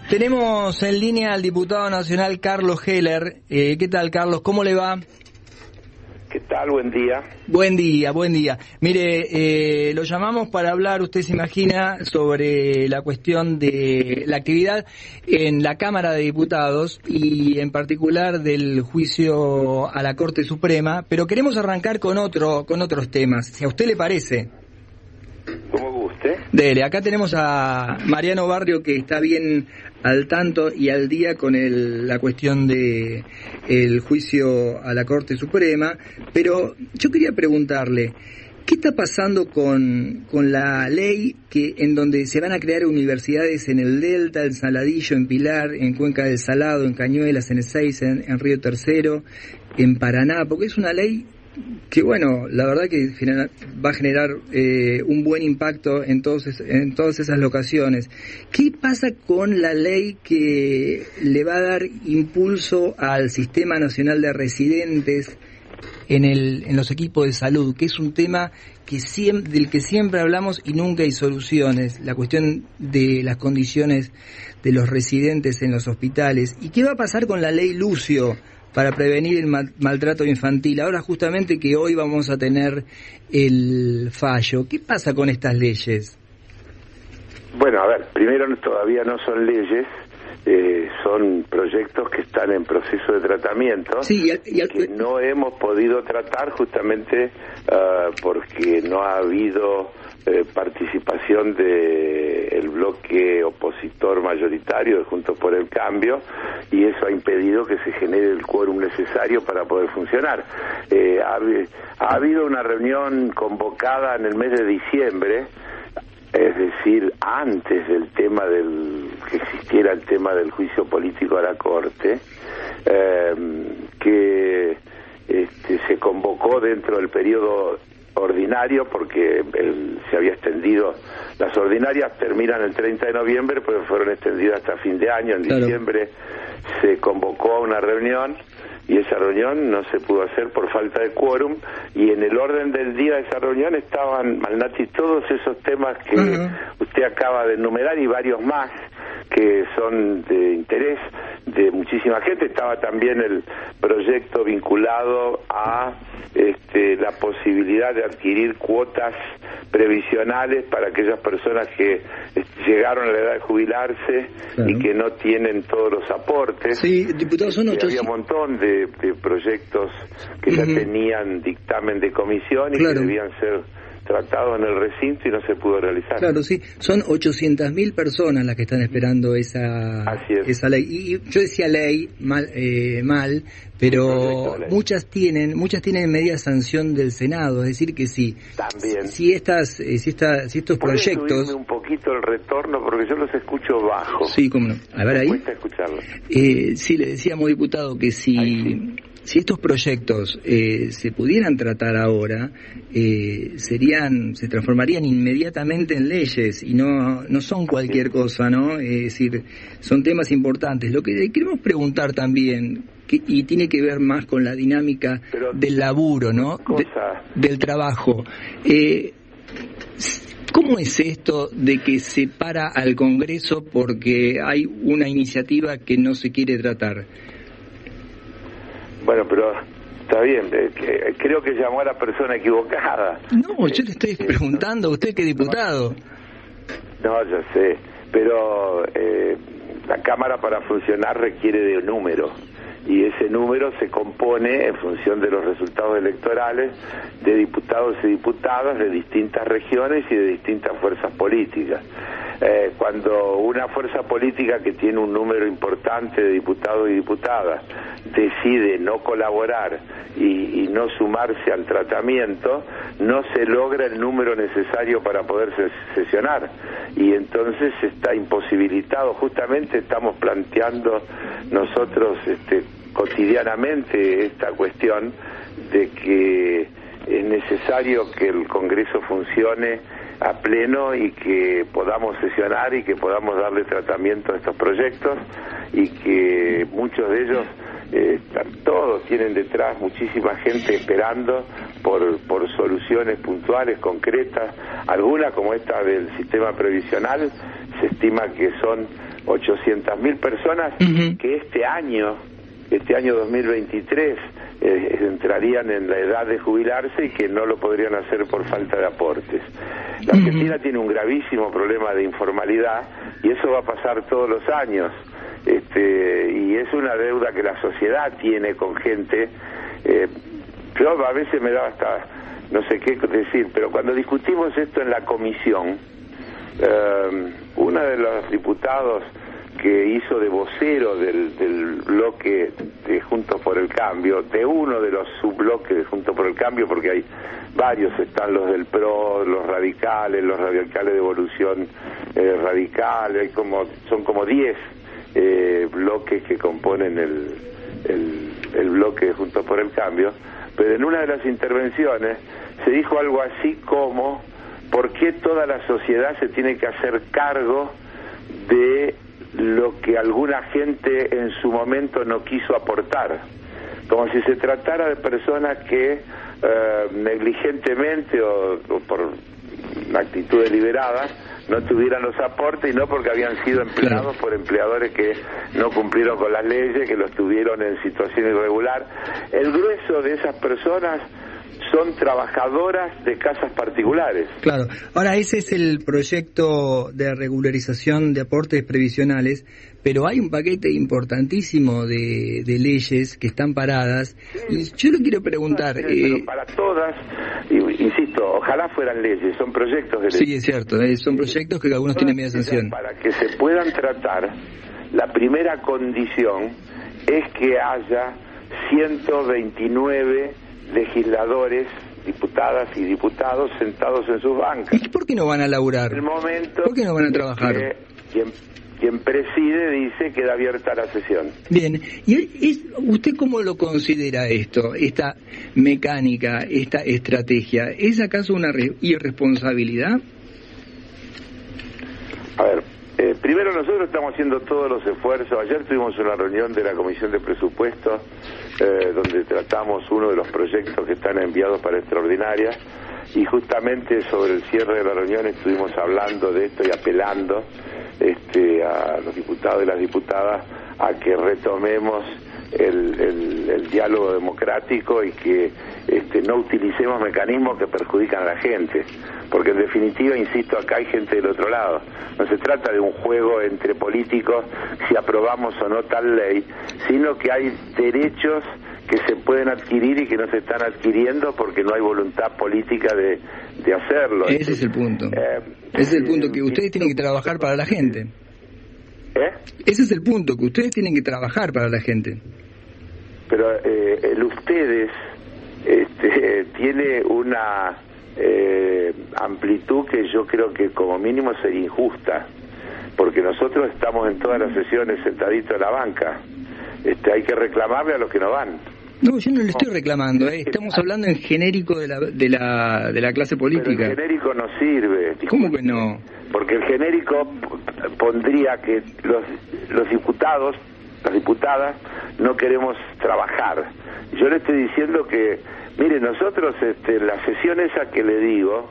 Tenemos en línea al diputado nacional Carlos Heller. ¿Qué tal, Carlos? ¿Cómo le va? ¿Qué tal? Buen día. Buen día, buen día. Mire, lo llamamos para hablar, usted se imagina, sobre la cuestión de la actividad en la Cámara de Diputados y en particular del juicio a la Corte Suprema, pero queremos arrancar con otros temas, si a usted le parece. Como guste. Dele, acá tenemos a Mariano Barrio, que está bien al tanto y al día con la cuestión de el juicio a la Corte Suprema, pero yo quería preguntarle, ¿qué está pasando con la ley en donde se van a crear universidades en el Delta, en Saladillo, en Pilar, en Cuenca del Salado, en Cañuelas, en Ezeiza, en Río Tercero, en Paraná? Porque es una ley que, bueno, la verdad que va a generar un buen impacto en todas esas locaciones. ¿Qué pasa con la ley que le va a dar impulso al Sistema Nacional de Residentes en los equipos de salud, que es un tema del que siempre hablamos y nunca hay soluciones, la cuestión de las condiciones de los residentes en los hospitales? ¿Y qué va a pasar con la ley Lucio para prevenir el maltrato infantil? Ahora justamente que hoy vamos a tener el fallo, ¿qué pasa con estas leyes? Bueno, a ver, primero todavía no son leyes, son proyectos que están en proceso de tratamiento, sí, que no hemos podido tratar justamente porque no ha habido participación del bloque opositor mayoritario de Juntos por el Cambio, y eso ha impedido que se genere el quórum necesario para poder funcionar. Ha habido una reunión convocada en el mes de diciembre, es decir, antes del tema que existiera el tema del juicio político a la Corte, que se convocó dentro del periodo ordinario, porque se había extendido. Las ordinarias terminan el 30 de noviembre, pero fueron extendidas hasta fin de año. En diciembre se convocó a una reunión y esa reunión no se pudo hacer por falta de quórum, y en el orden del día de esa reunión estaban, Malnati, todos esos temas que usted acaba de enumerar y varios más que son de interés de muchísima gente. Estaba también el proyecto vinculado a la posibilidad de adquirir cuotas previsionales para aquellas personas que llegaron a la edad de jubilarse y que no tienen todos los aportes. Sí, diputados, son 800. Había un montón de proyectos que ya tenían dictamen de comisión y que debían ser tratados en el recinto y no se pudo realizar. Claro, sí, son 800.000 personas las que están esperando esa ley. Y yo decía ley mal, pero muchas tienen media sanción del Senado, es decir que sí. También. Si estos proyectos. ¿Puede subirme un poquito el retorno porque yo los escucho bajo? Sí, cómo no. A ver ahí. Me cuesta escucharlos. Sí, le decíamos, diputado, que si estos proyectos se pudieran tratar ahora, se transformarían inmediatamente en leyes y no son cualquier cosa, ¿no? Es decir, son temas importantes. Lo que queremos preguntar también, y tiene que ver más con la dinámica del laburo, ¿no? Del trabajo. ¿Cómo es esto de que se para al Congreso porque hay una iniciativa que no se quiere tratar? Bueno, pero está bien, creo que llamó a la persona equivocada. No, yo le estoy preguntando a usted que diputado. No, yo sé, pero la Cámara para funcionar requiere de un número, y ese número se compone en función de los resultados electorales de diputados y diputadas de distintas regiones y de distintas fuerzas políticas. Cuando una fuerza política que tiene un número importante de diputados y diputadas decide no colaborar y no sumarse al tratamiento, no se logra el número necesario para poder sesionar, y entonces está imposibilitado. Justamente estamos planteando nosotros cotidianamente esta cuestión de que es necesario que el Congreso funcione a pleno y que podamos sesionar y que podamos darle tratamiento a estos proyectos, y que muchos de ellos todos tienen detrás muchísima gente esperando por soluciones puntuales, concretas. Algunas, como esta del sistema previsional, se estima que son 800.000 personas que este año 2023 entrarían en la edad de jubilarse y que no lo podrían hacer por falta de aportes. La Argentina tiene un gravísimo problema de informalidad y eso va a pasar todos los años. Y es una deuda que la sociedad tiene con gente. Yo a veces me da hasta no sé qué decir, pero cuando discutimos esto en la comisión, uno de los diputados que hizo de vocero del bloque de Juntos por el Cambio, de uno de los subbloques de Juntos por el Cambio, porque hay varios, están los del PRO, los radicales de Evolución Radical, son como 10 bloques que componen el bloque de Juntos por el Cambio, pero en una de las intervenciones se dijo algo así como: ¿por qué toda la sociedad se tiene que hacer cargo de lo que alguna gente en su momento no quiso aportar? Como si se tratara de personas que negligentemente o por una actitud deliberada no tuvieran los aportes, y no porque habían sido empleados por empleadores que no cumplieron con las leyes, que los tuvieron en situación irregular. El grueso de esas personas son trabajadoras de casas particulares. Claro. Ahora, ese es el proyecto de regularización de aportes previsionales, pero hay un paquete importantísimo de leyes que están paradas. Sí. Yo le quiero preguntar... pero para todas, insisto, ojalá fueran leyes, son proyectos de ley. Sí, es cierto, son proyectos que algunos tienen media sanción. Para que se puedan tratar, la primera condición es que haya 129 legisladores, diputadas y diputados sentados en sus bancas. ¿Y por qué no van a laburar? El momento ¿Por qué no van a trabajar? Quien preside dice queda abierta la sesión. Bien, ¿y usted cómo lo considera esto, esta mecánica, esta estrategia? ¿Es acaso una irresponsabilidad? A ver, primero nosotros estamos haciendo todos los esfuerzos. Ayer tuvimos una reunión de la Comisión de Presupuestos donde tratamos uno de los proyectos que están enviados para extraordinaria, y justamente sobre el cierre de la reunión estuvimos hablando de esto y apelando a los diputados y las diputadas a que retomemos el diálogo democrático y que no utilicemos mecanismos que perjudican a la gente, porque en definitiva, insisto, acá hay gente del otro lado. No se trata de un juego entre políticos si aprobamos o no tal ley, sino que hay derechos que se pueden adquirir y que no se están adquiriendo porque no hay voluntad política de hacerlo. Ese es el punto. Ese es el punto, que ustedes tienen que trabajar para la gente. Ese es el punto, que ustedes tienen que trabajar para la gente. Pero el ustedes tiene una amplitud que yo creo que como mínimo sería injusta, porque nosotros estamos en todas las sesiones sentaditos en la banca. Hay que reclamarle a los que no van. No, yo no le estoy reclamando, estamos hablando en genérico de la clase política. Pero el genérico no sirve. ¿Cómo que no? Porque el genérico pondría que los diputados, las diputadas, no queremos trabajar. Yo le estoy diciendo que, mire, nosotros, la sesión esa que le digo,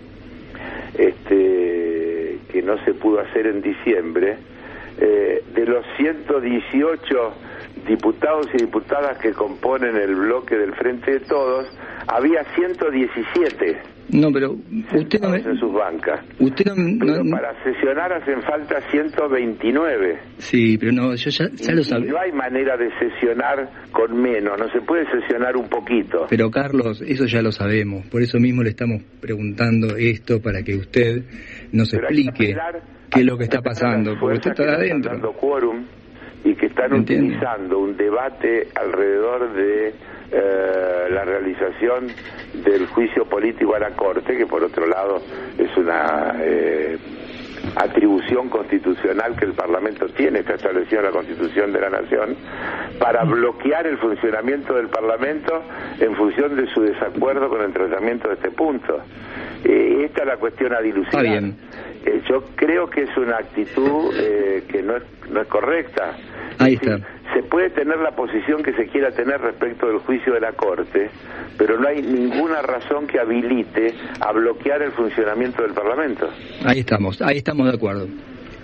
que no se pudo hacer en diciembre, de los 118 diputados y diputadas que componen el bloque del Frente de Todos, había 117. No, pero usted no en sus bancas. Usted pero para sesionar hacen falta 129. Sí, pero no, yo ya lo sabía. No hay manera de sesionar con menos, no se puede sesionar un poquito. Pero Carlos, eso ya lo sabemos, por eso mismo le estamos preguntando esto, para que usted nos explique qué es lo que está pasando, porque usted está adentro. Dando quórum y que están utilizando un debate alrededor de la realización del juicio político a la Corte, que por otro lado es una atribución constitucional que el Parlamento tiene, está establecido en la Constitución de la Nación, para bloquear el funcionamiento del Parlamento en función de su desacuerdo con el tratamiento de este punto. Esta es la cuestión a dilucidar. Está bien. Yo creo que es una actitud que no es correcta. Ahí está. Se puede tener la posición que se quiera tener respecto del juicio de la Corte, pero no hay ninguna razón que habilite a bloquear el funcionamiento del Parlamento. Ahí estamos de acuerdo.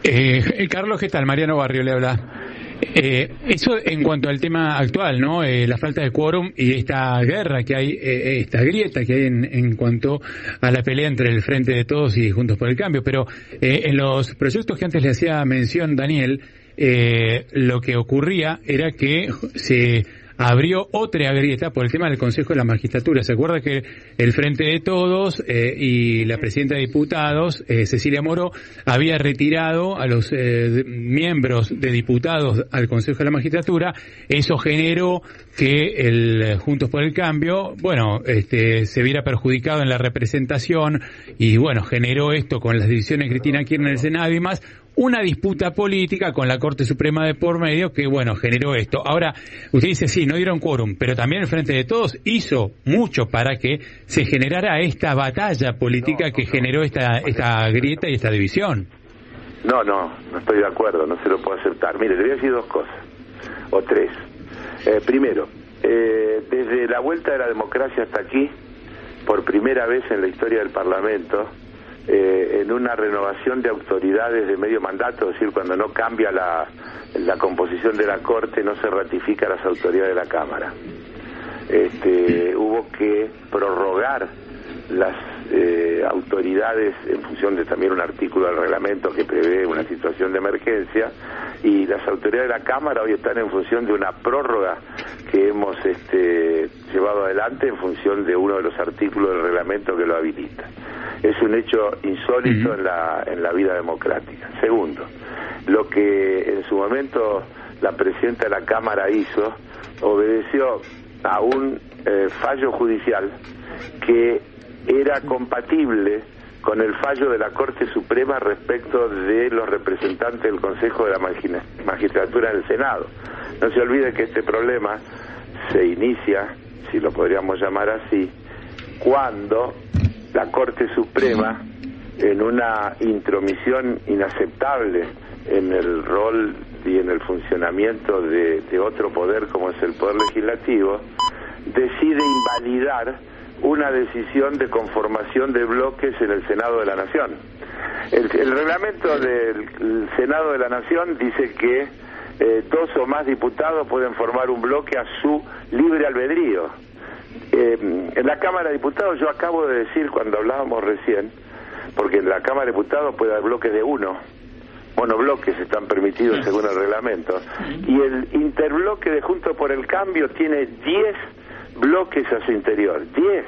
Carlos, ¿qué tal? Mariano Barrio le habla. Eso en cuanto al tema actual, ¿no? La falta de quórum y esta guerra que hay, esta grieta que hay en cuanto a la pelea entre el Frente de Todos y Juntos por el Cambio. Pero en los proyectos que antes le hacía mención Daniel, lo que ocurría era que se abrió otra grieta por el tema del Consejo de la Magistratura. ¿Se acuerda que el Frente de Todos y la presidenta de Diputados, Cecilia Moró, había retirado a los miembros de diputados al Consejo de la Magistratura? Eso generó que el Juntos por el Cambio, se viera perjudicado en la representación y, generó esto con las decisiones de Cristina Kirchner en el Senado y más, una disputa política con la Corte Suprema de por medio que, generó esto. Ahora, usted dice, sí, no dieron quórum, pero también el Frente de Todos hizo mucho para que se generara esta batalla política que generó esta grieta y esta división. No estoy de acuerdo, no se lo puedo aceptar. Mire, le voy a decir dos cosas, o tres. Primero, desde la vuelta de la democracia hasta aquí, por primera vez en la historia del Parlamento, en una renovación de autoridades de medio mandato, es decir, cuando no cambia la composición de la Corte, no se ratifica las autoridades de la Cámara. Hubo que prorrogar las autoridades en función de también un artículo del reglamento que prevé una situación de emergencia, y las autoridades de la Cámara hoy están en función de una prórroga que hemos llevado adelante en función de uno de los artículos del reglamento que lo habilita. Es un hecho insólito en la vida democrática. Segundo, lo que en su momento la presidenta de la Cámara hizo, obedeció a un fallo judicial que era compatible con el fallo de la Corte Suprema respecto de los representantes del Consejo de la Magistratura en el Senado. No se olvide que este problema se inicia, si lo podríamos llamar así, cuando la Corte Suprema, en una intromisión inaceptable en el rol y en el funcionamiento de otro poder como es el Poder Legislativo, decide invalidar una decisión de conformación de bloques en el Senado de la Nación. El reglamento del Senado de la Nación dice que dos o más diputados pueden formar un bloque a su libre albedrío. En la Cámara de Diputados, yo acabo de decir cuando hablábamos recién, porque en la Cámara de Diputados puede haber bloques de uno, monobloques están permitidos según el reglamento, y el interbloque de Juntos por el Cambio tiene 10 bloques a su interior, 10.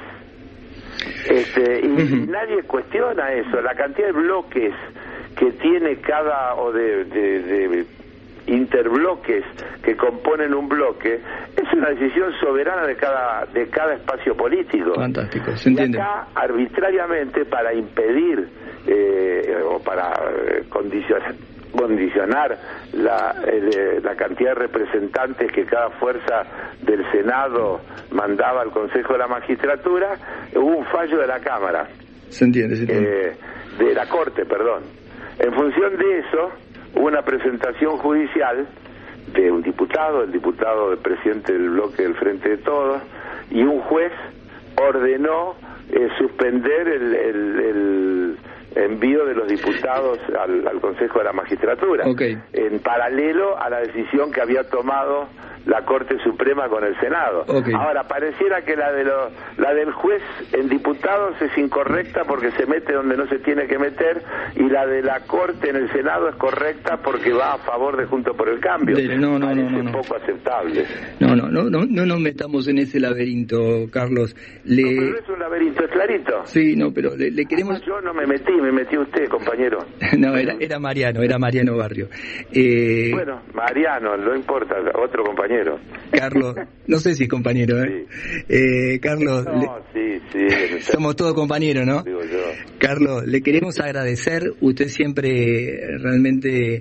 Y nadie cuestiona eso, la cantidad de bloques que tiene cada, o de interbloques que componen un bloque, es una decisión soberana de cada espacio político. Fantástico, se entiende. Y acá, arbitrariamente, para impedir o para condicionar la cantidad de representantes que cada fuerza del Senado mandaba al Consejo de la Magistratura, hubo un fallo de la Cámara. Se entiende. De la Corte, perdón. En función de eso, hubo una presentación judicial de un diputado, el diputado del presidente del bloque del Frente de Todos, y un juez ordenó suspender el envío de los diputados al Consejo de la Magistratura, en paralelo a la decisión que había tomado la Corte Suprema con el Senado. Ahora, pareciera que la del juez en diputados es incorrecta porque se mete donde no se tiene que meter, y la de la Corte en el Senado es correcta porque va a favor de Juntos por el Cambio. No. Poco aceptable. No nos metamos en ese laberinto, Carlos. Pero no es un laberinto, es clarito. Sí, pero le queremos... Yo no me metí usted, compañero. No, era Mariano Barrio. Bueno, Mariano, no importa, otro compañero. Carlos, no sé si es compañero, Sí. Carlos, sí. Somos todos compañeros, ¿no? Digo yo. Carlos, le queremos agradecer. Usted siempre realmente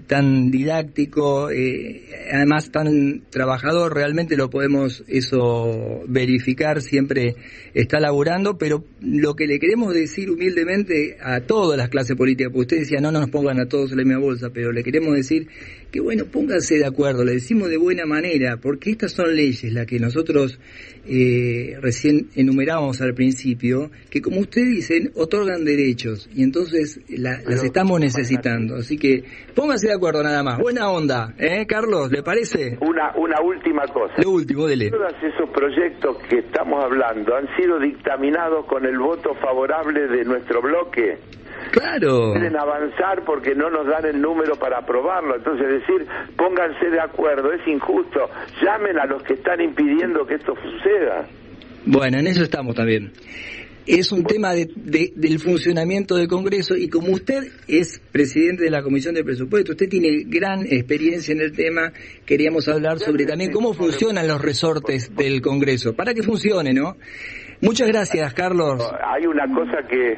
tan didáctico, además tan trabajador, realmente lo podemos eso verificar, siempre está laburando, pero lo que le queremos decir humildemente a todas las clases políticas, porque usted decía no nos pongan a todos en la misma bolsa, pero le queremos decir que bueno, pónganse de acuerdo, le decimos de buena manera, porque estas son leyes las que nosotros recién enumerábamos al principio, que como ustedes dicen, otorgan derechos, y entonces las estamos necesitando, así que pónganse de acuerdo nada más. Buena onda, Carlos, ¿le parece? Una última cosa. Lo último, dele. Todos esos proyectos que estamos hablando han sido dictaminados con el voto favorable de nuestro bloque. Claro. Pueden avanzar porque no nos dan el número para aprobarlo. Entonces decir, pónganse de acuerdo, es injusto. Llamen a los que están impidiendo que esto suceda. Bueno, en eso estamos también. Es un tema del funcionamiento del Congreso, y como usted es presidente de la Comisión de Presupuesto, usted tiene gran experiencia en el tema, queríamos hablar sobre también cómo funcionan los resortes del Congreso, para que funcione, ¿no? Muchas gracias, Carlos. Hay una cosa que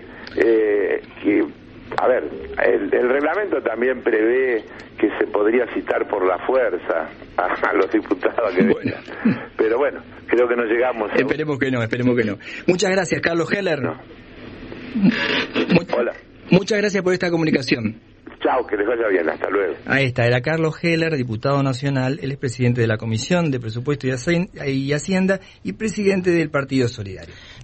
a ver, el reglamento también prevé que se podría citar por la fuerza a los diputados que vengan. Pero bueno, creo que no llegamos. Esperemos que no. Muchas gracias, Carlos Heller. No. Hola. Muchas gracias por esta comunicación. Chao, que les vaya bien, hasta luego. Ahí está, era Carlos Heller, diputado nacional, él es presidente de la Comisión de Presupuesto y Hacienda y presidente del Partido Solidario.